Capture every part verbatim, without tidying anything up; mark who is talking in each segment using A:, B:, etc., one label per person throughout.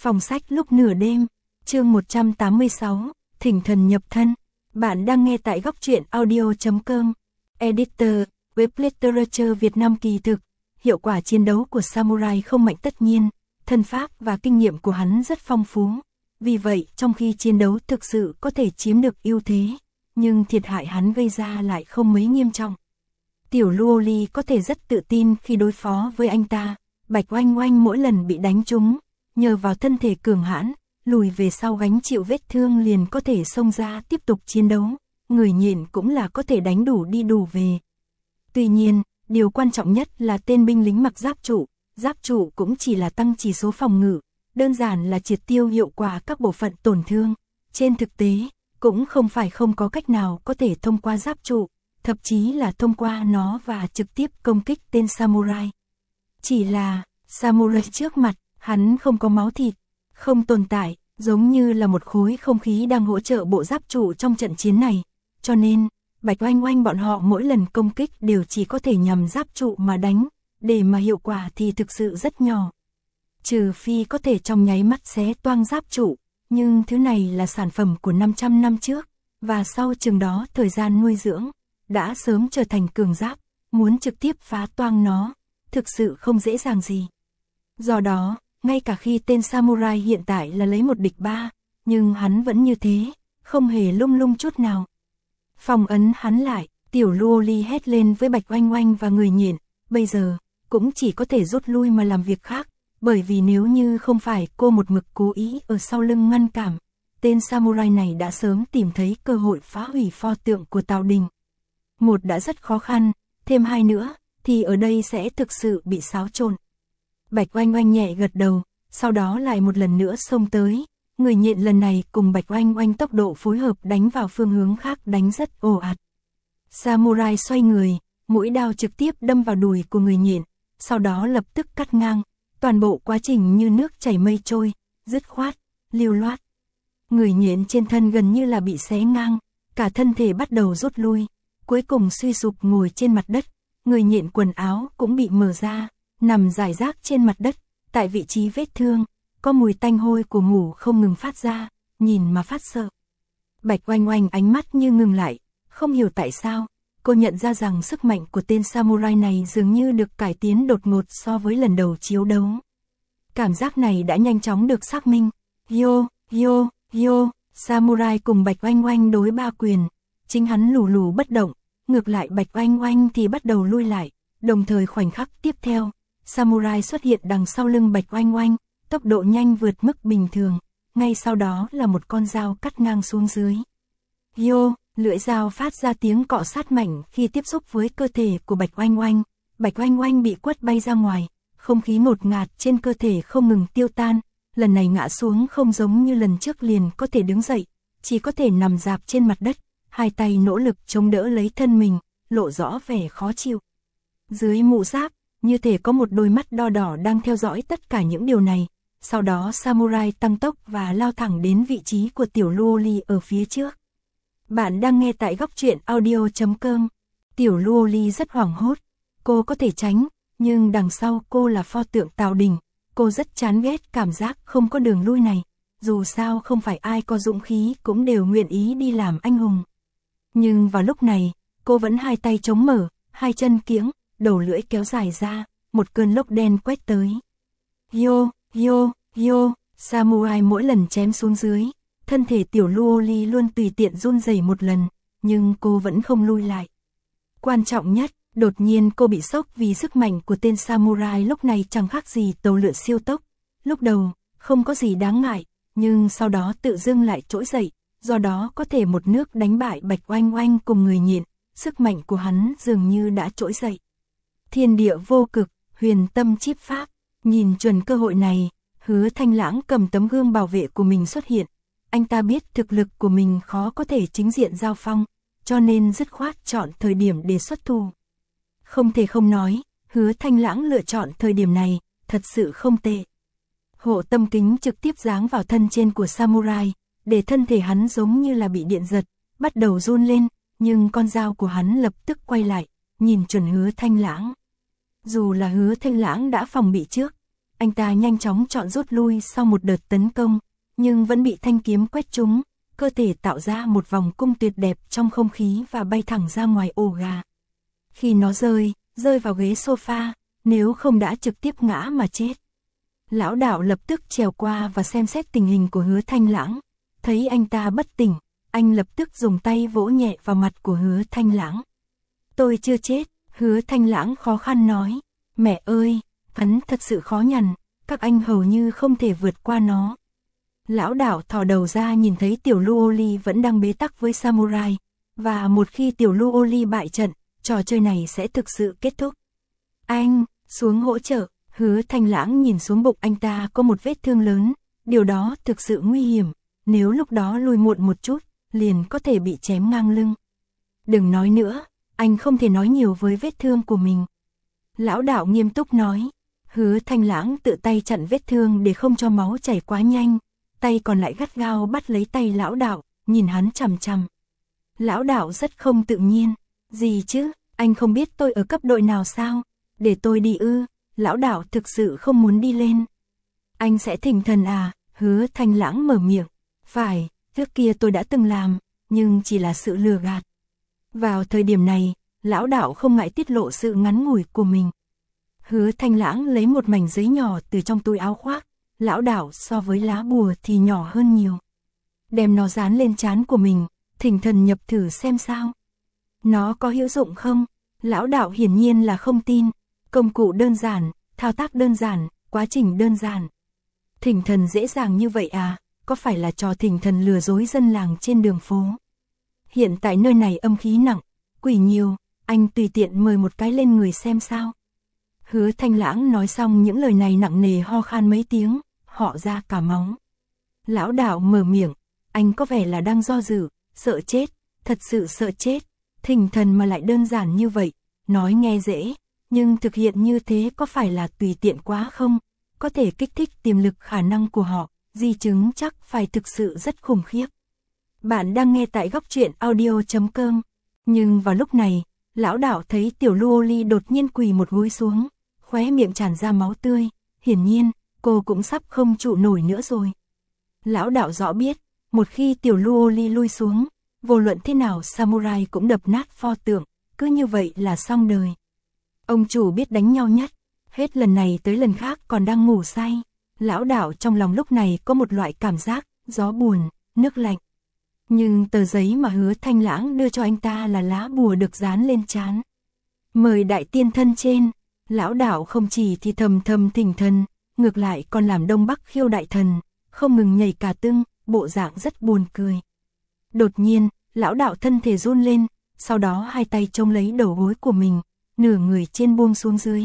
A: Phòng sách lúc nửa đêm, chương một trăm tám mươi sáu, Thỉnh thần nhập thân. Bạn đang nghe tại góc truyện audio chấm com. Editor, Web Literature Việt Nam. Kỳ thực, hiệu quả chiến đấu của samurai không mạnh, tất nhiên, thân pháp và kinh nghiệm của hắn rất phong phú. Vì vậy, trong khi chiến đấu thực sự có thể chiếm được ưu thế, nhưng thiệt hại hắn gây ra lại không mấy nghiêm trọng. Tiểu Luo Li có thể rất tự tin khi đối phó với anh ta. Bạch Oanh Oanh mỗi lần bị đánh trúng, nhờ vào thân thể cường hãn, lùi về sau gánh chịu vết thương liền có thể xông ra tiếp tục chiến đấu. Người nhện cũng là có thể đánh đủ đi đủ về. Tuy nhiên, điều quan trọng nhất là tên binh lính mặc giáp trụ. Giáp trụ cũng chỉ là tăng chỉ số phòng ngự, đơn giản là triệt tiêu hiệu quả các bộ phận tổn thương. Trên thực tế, cũng không phải không có cách nào có thể thông qua giáp trụ, thậm chí là thông qua nó và trực tiếp công kích tên samurai. Chỉ là, samurai trước mặt, hắn không có máu thịt, không tồn tại, giống như là một khối không khí đang hỗ trợ bộ giáp trụ trong trận chiến này. Cho nên, Bạch Oanh Oanh bọn họ mỗi lần công kích đều chỉ có thể nhằm giáp trụ mà đánh, để mà hiệu quả thì thực sự rất nhỏ. Trừ phi có thể trong nháy mắt xé toang giáp trụ, nhưng thứ này là sản phẩm của năm trăm năm trước, và sau chừng đó thời gian nuôi dưỡng, đã sớm trở thành cường giáp, muốn trực tiếp phá toang nó, thực sự không dễ dàng gì. Do đó, ngay cả khi tên samurai hiện tại là lấy một địch ba, nhưng hắn vẫn như thế, không hề lung lung chút nào. Phong ấn hắn lại, Tiểu Luo Li hét lên với Bạch Oanh Oanh và người nhện, bây giờ, cũng chỉ có thể rút lui mà làm việc khác, bởi vì nếu như không phải cô một mực cố ý ở sau lưng ngăn cản, tên samurai này đã sớm tìm thấy cơ hội phá hủy pho tượng của Tào Đình. Một đã rất khó khăn, thêm hai nữa, thì ở đây sẽ thực sự bị xáo trộn. Bạch Oanh Oanh nhẹ gật đầu, sau đó lại một lần nữa xông tới. Người nhện lần này cùng Bạch Oanh Oanh tốc độ phối hợp đánh vào phương hướng khác đánh rất ồ ạt. Samurai xoay người, mũi đao trực tiếp đâm vào đùi của người nhện, sau đó lập tức cắt ngang. Toàn bộ quá trình như nước chảy mây trôi, dứt khoát, lưu loát. Người nhện trên thân gần như là bị xé ngang, cả thân thể bắt đầu rút lui, cuối cùng suy sụp ngồi trên mặt đất. Người nhện quần áo cũng bị mở ra, nằm rải rác trên mặt đất, tại vị trí vết thương, có mùi tanh hôi của ngủ không ngừng phát ra, nhìn mà phát sợ. Bạch Oanh Oanh ánh mắt như ngừng lại, không hiểu tại sao, cô nhận ra rằng sức mạnh của tên samurai này dường như được cải tiến đột ngột so với lần đầu chiếu đấu. Cảm giác này đã nhanh chóng được xác minh. Yo, yo, yo, samurai cùng Bạch Oanh Oanh đối ba quyền, chính hắn lù lù bất động, ngược lại Bạch Oanh Oanh thì bắt đầu lui lại, đồng thời khoảnh khắc tiếp theo, samurai xuất hiện đằng sau lưng Bạch Oanh Oanh, tốc độ nhanh vượt mức bình thường, ngay sau đó là một con dao cắt ngang xuống dưới. Yo, lưỡi dao phát ra tiếng cọ sát mạnh khi tiếp xúc với cơ thể của Bạch Oanh Oanh. Bạch Oanh Oanh bị quất bay ra ngoài, không khí ngột ngạt trên cơ thể không ngừng tiêu tan, lần này ngã xuống không giống như lần trước liền có thể đứng dậy, chỉ có thể nằm rạp trên mặt đất, hai tay nỗ lực chống đỡ lấy thân mình, lộ rõ vẻ khó chịu. Dưới mũ giáp, như thể có một đôi mắt đo đỏ đang theo dõi tất cả những điều này. Sau đó samurai tăng tốc và lao thẳng đến vị trí của Tiểu Luo Li ở phía trước. Bạn đang nghe tại góc truyện audio chấm com. Tiểu Luo Li rất hoảng hốt, cô có thể tránh, nhưng đằng sau cô là pho tượng Tào Đình, cô rất chán ghét cảm giác không có đường lui này, dù sao không phải ai có dũng khí cũng đều nguyện ý đi làm anh hùng. Nhưng vào lúc này, cô vẫn hai tay chống mở, hai chân kiễng, đầu lưỡi kéo dài ra, một cơn lốc đen quét tới. Yo, yo, yo, samurai mỗi lần chém xuống dưới, thân thể Tiểu Luo Li luôn tùy tiện run rẩy một lần, nhưng cô vẫn không lui lại. Quan trọng nhất, đột nhiên cô bị sốc vì sức mạnh của tên samurai lúc này chẳng khác gì tàu lượn siêu tốc. Lúc đầu, không có gì đáng ngại, nhưng sau đó tự dưng lại trỗi dậy, do đó có thể một nước đánh bại Bạch Oanh Oanh cùng người nhện, sức mạnh của hắn dường như đã trỗi dậy. Thiên địa vô cực, huyền tâm chíp pháp, nhìn chuẩn cơ hội này, Hứa Thanh Lãng cầm tấm gương bảo vệ của mình xuất hiện. Anh ta biết thực lực của mình khó có thể chính diện giao phong, cho nên dứt khoát chọn thời điểm để xuất thủ. Không thể không nói, Hứa Thanh Lãng lựa chọn thời điểm này, thật sự không tệ. Hộ tâm kính trực tiếp giáng vào thân trên của samurai, để thân thể hắn giống như là bị điện giật, bắt đầu run lên, nhưng con dao của hắn lập tức quay lại, nhìn chuẩn Hứa Thanh Lãng. Dù là Hứa Thanh Lãng đã phòng bị trước, anh ta nhanh chóng chọn rút lui sau một đợt tấn công, nhưng vẫn bị thanh kiếm quét trúng, cơ thể tạo ra một vòng cung tuyệt đẹp trong không khí và bay thẳng ra ngoài ổ gà. Khi nó rơi, rơi vào ghế sofa, nếu không đã trực tiếp ngã mà chết. Lão đạo lập tức trèo qua và xem xét tình hình của Hứa Thanh Lãng, thấy anh ta bất tỉnh, anh lập tức dùng tay vỗ nhẹ vào mặt của Hứa Thanh Lãng. Tôi chưa chết, Hứa Thanh Lãng khó khăn nói, mẹ ơi, hắn thật sự khó nhằn, các anh hầu như không thể vượt qua nó. Lão đạo thò đầu ra nhìn thấy tiểu Luoli vẫn đang bế tắc với samurai, và một khi tiểu Luoli bại trận, trò chơi này sẽ thực sự kết thúc. Anh, xuống hỗ trợ, Hứa Thanh Lãng nhìn xuống bụng anh ta có một vết thương lớn, điều đó thực sự nguy hiểm, nếu lúc đó lui muộn một chút, liền có thể bị chém ngang lưng. Đừng nói nữa, anh không thể nói nhiều với vết thương của mình. Lão đạo nghiêm túc nói, Hứa Thanh Lãng tự tay chặn vết thương để không cho máu chảy quá nhanh, tay còn lại gắt gao bắt lấy tay lão đạo, nhìn hắn chằm chằm. Lão đạo rất không tự nhiên, gì chứ, anh không biết tôi ở cấp đội nào sao, để tôi đi ư, lão đạo thực sự không muốn đi lên. Anh sẽ thỉnh thần à, Hứa Thanh Lãng mở miệng, phải, trước kia tôi đã từng làm, nhưng chỉ là sự lừa gạt. Vào thời điểm này, lão đạo không ngại tiết lộ sự ngắn ngủi của mình. Hứa Thanh Lãng lấy một mảnh giấy nhỏ từ trong túi áo khoác, lão đạo so với lá bùa thì nhỏ hơn nhiều. Đem nó dán lên trán của mình, thỉnh thần nhập thử xem sao. Nó có hữu dụng không? Lão đạo hiển nhiên là không tin, công cụ đơn giản, thao tác đơn giản, quá trình đơn giản. Thỉnh thần dễ dàng như vậy à, có phải là trò thỉnh thần lừa dối dân làng trên đường phố? Hiện tại nơi này âm khí nặng, quỷ nhiều, anh tùy tiện mời một cái lên người xem sao. Hứa Thanh Lãng nói xong những lời này nặng nề ho khan mấy tiếng, họ ra cả máu. Lão đạo mở miệng, anh có vẻ là đang do dự, sợ chết, thật sự sợ chết, thỉnh thần mà lại đơn giản như vậy, nói nghe dễ, nhưng thực hiện như thế có phải là tùy tiện quá không? Có thể kích thích tiềm lực khả năng của họ, di chứng chắc phải thực sự rất khủng khiếp. Bạn đang nghe tại góc truyện audio chấm com. Nhưng vào lúc này, lão đạo thấy tiểu Luoli đột nhiên quỳ một gối xuống, khóe miệng tràn ra máu tươi, hiển nhiên, cô cũng sắp không trụ nổi nữa rồi. Lão đạo rõ biết, một khi tiểu Luoli lui xuống, vô luận thế nào samurai cũng đập nát pho tượng, cứ như vậy là xong đời. Ông chủ biết đánh nhau nhất, hết lần này tới lần khác còn đang ngủ say. Lão đạo trong lòng lúc này có một loại cảm giác, gió buồn, nước lạnh. Nhưng tờ giấy mà Hứa Thanh Lãng đưa cho anh ta là lá bùa được dán lên trán. Mời đại tiên thân trên, lão đạo không chỉ thì thầm thầm thỉnh thần, ngược lại còn làm Đông Bắc Khiêu đại thần, không ngừng nhảy cả tưng, bộ dạng rất buồn cười. Đột nhiên, lão đạo thân thể run lên, sau đó hai tay trông lấy đầu gối của mình, nửa người trên buông xuống dưới.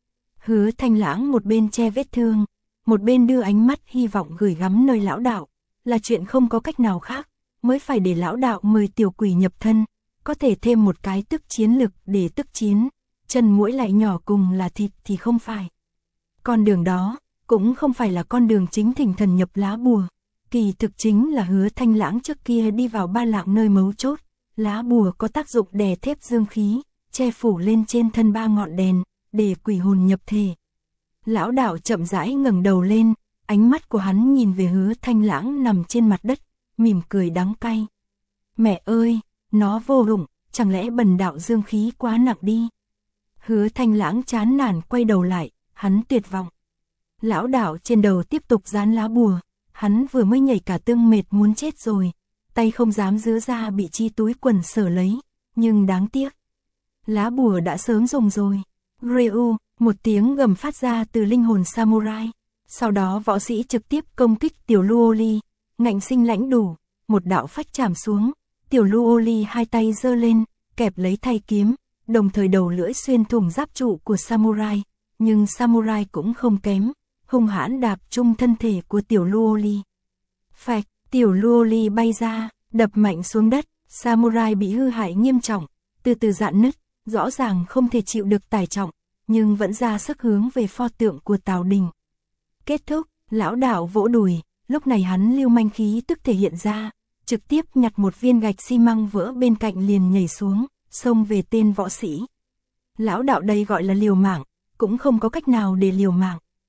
A: Hứa Thanh Lãng một bên che vết thương, một bên đưa ánh mắt hy vọng gửi gắm nơi lão đạo, là chuyện không có cách nào khác, mới phải để lão đạo mời tiểu quỷ nhập thân, có thể thêm một cái tức chiến lực để tức chiến, chân mũi lại nhỏ cùng là thịt thì không phải. Con đường đó, cũng không phải là con đường chính thỉnh thần nhập lá bùa, kỳ thực chính là Hứa Thanh Lãng trước kia đi vào Ba Lạng nơi mấu chốt, lá bùa có tác dụng đè thép dương khí, che phủ lên trên thân ba ngọn đèn, để quỷ hồn nhập thể. Lão đạo chậm rãi ngẩng đầu lên, ánh mắt của hắn nhìn về Hứa Thanh Lãng nằm trên mặt đất, mỉm cười đắng cay. Mẹ ơi, nó vô dụng, chẳng lẽ bần đạo dương khí quá nặng đi? Hứa Thanh Lãng chán nản quay đầu lại, hắn tuyệt vọng. Lão đạo trên đầu tiếp tục dán lá bùa, hắn vừa mới nhảy cả tương mệt muốn chết rồi, tay không dám dứa ra bị chi túi quần sở lấy, nhưng đáng tiếc. Lá bùa đã sớm dùng rồi. Ryu, một tiếng gầm phát ra từ linh hồn samurai. Sau đó võ sĩ trực tiếp công kích tiểu Luoli, ngạnh sinh lãnh đủ, một đạo phách chạm xuống, tiểu Luoli hai tay giơ lên, kẹp lấy thay kiếm, đồng thời đầu lưỡi xuyên thủng giáp trụ của samurai, nhưng samurai cũng không kém, hung hãn đạp chung thân thể của tiểu Luoli. Phạch, tiểu Luoli bay ra, đập mạnh xuống đất, samurai bị hư hại nghiêm trọng, từ từ rạn nứt, rõ ràng không thể chịu được tải trọng, nhưng vẫn ra sức hướng về pho tượng của Tào Đình. Kết thúc, lão đạo vỗ đùi, lúc này hắn lưu manh khí tức thể hiện ra, trực tiếp nhặt một viên gạch xi măng vỡ bên cạnh liền nhảy xuống, xông về tên võ sĩ. Lão đạo đây gọi là liều mạng, cũng không có cách nào để liều mạng.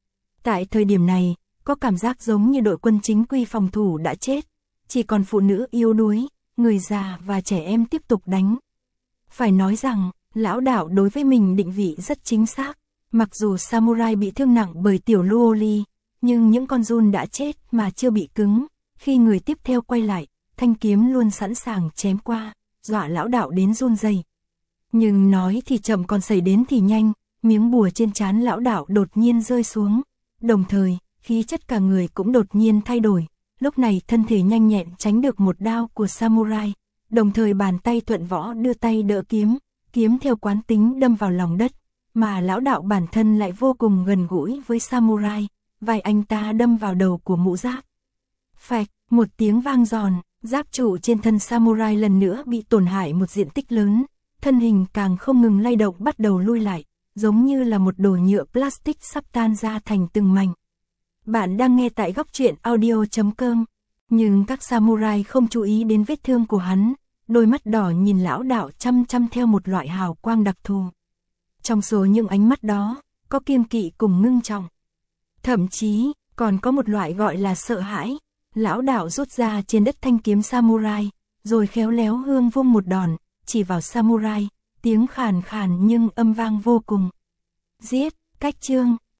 A: Tại thời điểm này, có cảm giác giống như đội quân chính quy phòng thủ đã chết, chỉ còn phụ nữ yếu đuối, người già và trẻ em tiếp tục đánh. Phải nói rằng, lão đạo đối với mình định vị rất chính xác, mặc dù samurai bị thương nặng bởi tiểu Luoli, nhưng những con giun đã chết mà chưa bị cứng, khi người tiếp theo quay lại, thanh kiếm luôn sẵn sàng chém qua, dọa lão đạo đến run rẩy. Nhưng nói thì chậm còn xảy đến thì nhanh, miếng bùa trên trán lão đạo đột nhiên rơi xuống, đồng thời, khí chất cả người cũng đột nhiên thay đổi, lúc này thân thể nhanh nhẹn tránh được một đao của samurai, đồng thời bàn tay thuận võ đưa tay đỡ kiếm, kiếm theo quán tính đâm vào lòng đất, mà lão đạo bản thân lại vô cùng gần gũi với samurai, vai anh ta đâm vào đầu của mũ giáp. Phạch, một tiếng vang giòn, giáp trụ trên thân samurai lần nữa bị tổn hại một diện tích lớn, thân hình càng không ngừng lay động bắt đầu lui lại, giống như là một đồ nhựa plastic sắp tan ra thành từng mảnh. Bạn đang nghe tại góc truyện audio chấm com, nhưng các samurai không chú ý đến vết thương của hắn, đôi mắt đỏ nhìn lão đạo chăm chăm theo một loại hào quang đặc thù. Trong số những ánh mắt đó, có kiêng kỵ cùng ngưng trọng. Thậm chí, còn có một loại gọi là sợ hãi. Lão đạo rút ra trên đất thanh kiếm samurai, rồi khéo léo hương vung một đòn, chỉ vào samurai, tiếng khàn khàn nhưng âm vang vô cùng. Giết, cách chương.